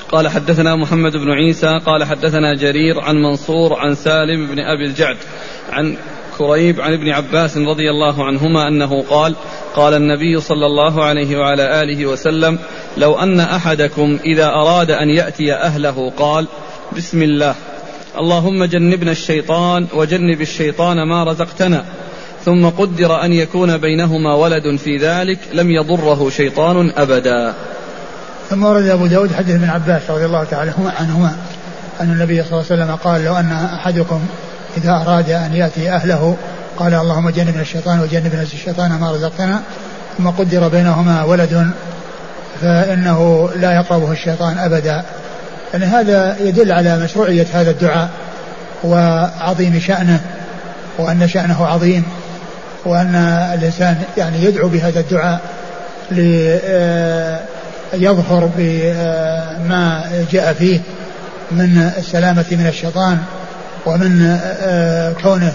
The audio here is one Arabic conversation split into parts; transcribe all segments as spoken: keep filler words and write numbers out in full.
قال حدثنا محمد بن عيسى قال حدثنا جرير عن منصور عن سالم بن أبي الجعد عن كريب عن ابن عباس رضي الله عنهما أنه قال قال النبي صلى الله عليه وعلى آله وسلم لو أن أحدكم إذا أراد أن يأتي أهله قال بسم الله اللهم جنبنا الشيطان وجنب الشيطان ما رزقتنا ثم قدر أن يكون بينهما ولد في ذلك لم يضره شيطان أبدا. ثم ورد أبو داود حديث ابن عباس رضي الله تعالى عنهما أن النبي صلى الله عليه وسلم قال لو أن أحدكم إذا أراد أن يأتي أهله قال اللهم جنبنا الشيطان وجنبنا الشيطان ما رزقتنا ثم قدر بينهما ولد فإنه لا يقربه الشيطان أبدا. يعني هذا يدل على مشروعية هذا الدعاء وعظيم شأنه وأن شأنه عظيم وأن الإنسان يعني يدعو بهذا الدعاء ليظهر بما جاء فيه من السلامة من الشيطان ومن كونه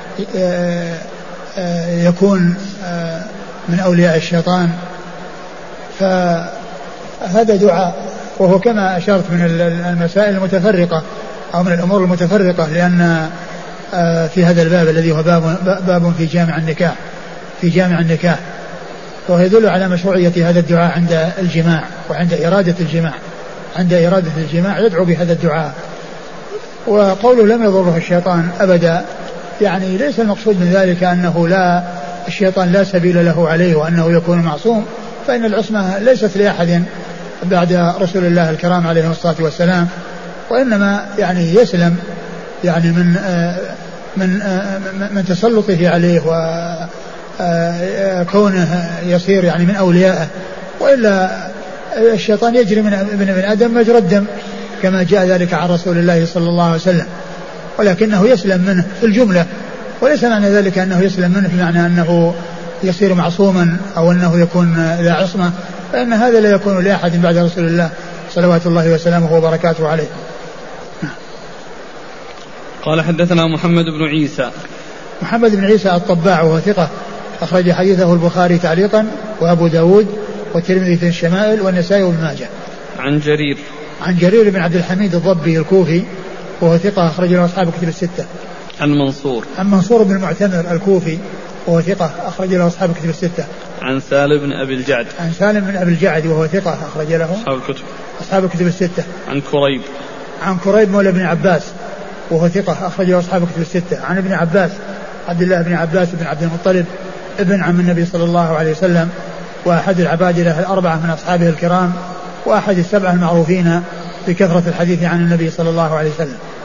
يكون من أولياء الشيطان. فهذا دعاء وهو كما أشرت من المسائل المتفرقة أو من الأمور المتفرقة لأن في هذا الباب الذي هو باب, باب في جامع النكاح في جامع النكاح وهو يدل على مشروعية هذا الدعاء عند الجماع وعند إرادة الجماع عند إرادة الجماع يدعو بهذا الدعاء. وقوله لم يضره الشيطان أبدا يعني ليس المقصود من ذلك أنه لا الشيطان لا سبيل له عليه وأنه يكون معصوم، فإن العصمة ليست لأحد بعد رسول الله الكرام عليه الصلاة والسلام، وإنما يعني يسلم يعني من من من تسلطه عليه وكونه يصير يعني من أوليائه، وإلا الشيطان يجري من ابن آدم مجرى الدم كما جاء ذلك عن رسول الله صلى الله عليه وسلم، ولكنه يسلم منه في الجملة، وليس معنى ذلك أنه يسلم منه بمعنى أنه يصير معصوما أو أنه يكون لا عصمة، فإن هذا لا يكون لأحد بعد رسول الله صلوات الله وسلامه وبركاته عليه. قال حدثنا محمد بن عيسى محمد بن عيسى الطباع وهو ثقة أخرج حديثه البخاري تعليقا وأبو داود والترمذي في الشمائل والنسائي وابن ماجه. عن جرير عن جرير بن عبد الحميد الضبي الكوفي وهو ثقة أخرج له أصحاب الكتب الستة. عن منصور عن منصور بن المعتمر الكوفي وهو ثقة أخرج له أصحاب الكتب الستة. عن سالم بن أبي الجعد عن سالم بن أبي الجعد وهو ثقة أخرج له أصحاب الكتب أصحاب الكتب الستة. عن كريب عن كريب مولى بن عباس وهو ثقة أخرج له أصحاب الكتب الستة. عن ابن عباس عبد الله بن عباس بن عبد المطلب ابن عم النبي صلى الله عليه وسلم وأحد العبادلة الأربعة من أصحابه الكرام وأحد السبعة المعروفين بكثرة الحديث عن النبي صلى الله عليه وسلم.